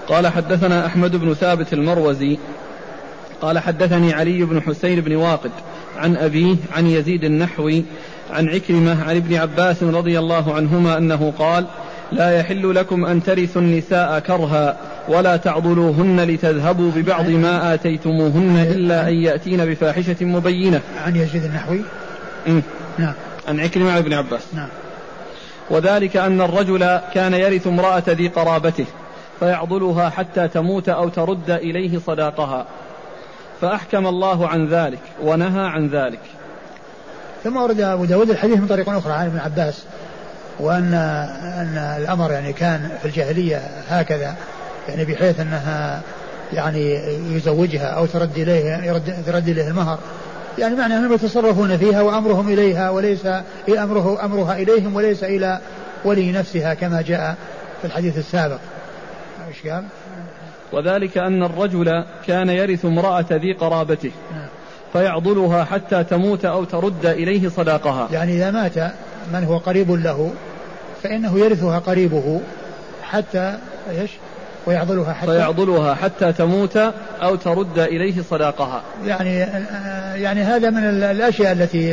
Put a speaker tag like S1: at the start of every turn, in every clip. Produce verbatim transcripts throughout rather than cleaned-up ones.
S1: قال حدثنا أحمد بن ثابت المروزي قال حدثني علي بن حسين بن واقد عن أبيه عن يزيد النحوي عن عكرمة عن ابن عباس رضي الله عنهما أنه قال لا يحل لكم أن ترثوا النساء كرها ولا تعضلوهن لتذهبوا ببعض ما آتيتموهن إلا أن يأتين بفاحشة مبينة.
S2: عن يزيد النحوي
S1: نعم عن عكرمة عن ابن عباس.
S2: نعم.
S1: وذلك أن الرجل كان يرث امرأة ذي قرابته فيعضلها حتى تموت أو ترد إليه صداقها فأحكم الله عن ذلك ونهى عن ذلك.
S2: ثم ورد أبو داود الحديث من طريق أخرى عن ابن عباس وأن أن الأمر يعني كان في الجاهلية هكذا يعني بحيث أنها يعني يزوجها أو ترد إليه يرد ترد إليه المهر يعني معنى أنهم يتصرفون فيها وأمرهم إليها وليس أمره أمرها إليهم وليس إلى ولي نفسها كما جاء في الحديث السابق. إيش قال؟
S1: وذلك أن الرجل كان يرث امرأة ذي قرابته فيعضلها حتى تموت أو ترد إليه صداقها.
S2: يعني إذا مات من هو قريب له فإنه يرثها قريبه حتى إيش ويعضلها حتى
S1: فيعضلها حتى تموت أو ترد إليه صداقها.
S2: يعني يعني هذا من الأشياء التي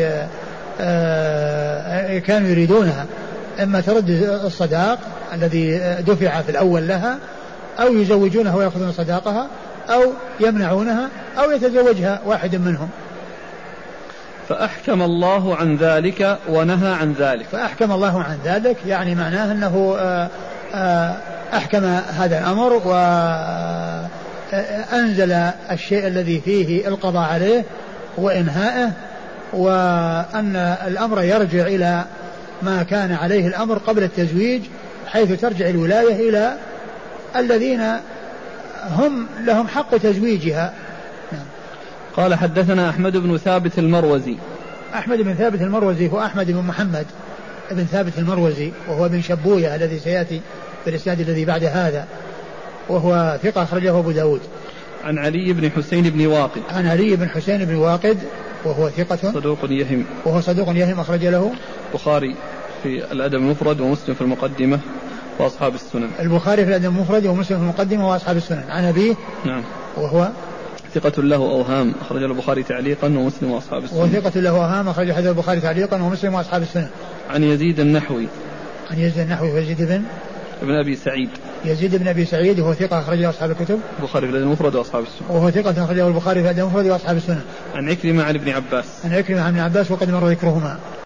S2: كانوا يريدونها إما ترد الصداق الذي دفع في الأول لها أو يزوجونها ويأخذون صداقها أو يمنعونها أو يتزوجها واحد منهم.
S1: فأحكم الله عن ذلك ونهى عن ذلك.
S2: فأحكم الله عن ذلك يعني معناه أنه أحكم هذا الأمر وأنزل الشيء الذي فيه القضاء عليه وإنهائه وأن الأمر يرجع إلى ما كان عليه الأمر قبل التزويج حيث ترجع الولاية إلى الذين هم لهم حق تزويجها.
S1: قال حدثنا أحمد بن ثابت المروزي.
S2: أحمد بن ثابت المروزي هو أحمد بن محمد بن ثابت المروزي وهو بن شبوية الذي سيأتي في الإسناد الذي بعد هذا وهو ثقة أخرجه أبو داود.
S1: عن علي بن حسين بن واقد.
S2: عن علي بن حسين بن واقد وهو ثقة
S1: صدوق يهم.
S2: وهو صدوق يهم أخرج له
S1: البخاري في الأدب المفرد ومسلم في المقدمة وأصحاب السنن.
S2: البخاري في الأدب المفرد ومسلم في المقدمة وأصحاب السنن. عن أبيه
S1: نعم
S2: وهو
S1: ثقة له أوهام أخرج له البخاري تعليقا ومسلم وأصحاب السنن.
S2: وثقة له أوهام أخرج حديث البخاري تعليقا ومسلم وأصحاب السنن.
S1: عن يزيد النحوي.
S2: عن يزيد النحوي ويزيد بن
S1: ابن أبي سعيد.
S2: يزيد بن أبي سعيد وهو ثقة أخرج له أصحاب الكتب.
S1: البخاري في الأدب المفرد وأصحاب السنن.
S2: وهو ثقة أخرجه البخاري في الأدب المفرد وأصحاب السنن.
S1: عن عكرمة عن ابن عباس.
S2: عن عكرمة عن ابن عباس وقد مر ذكرهما.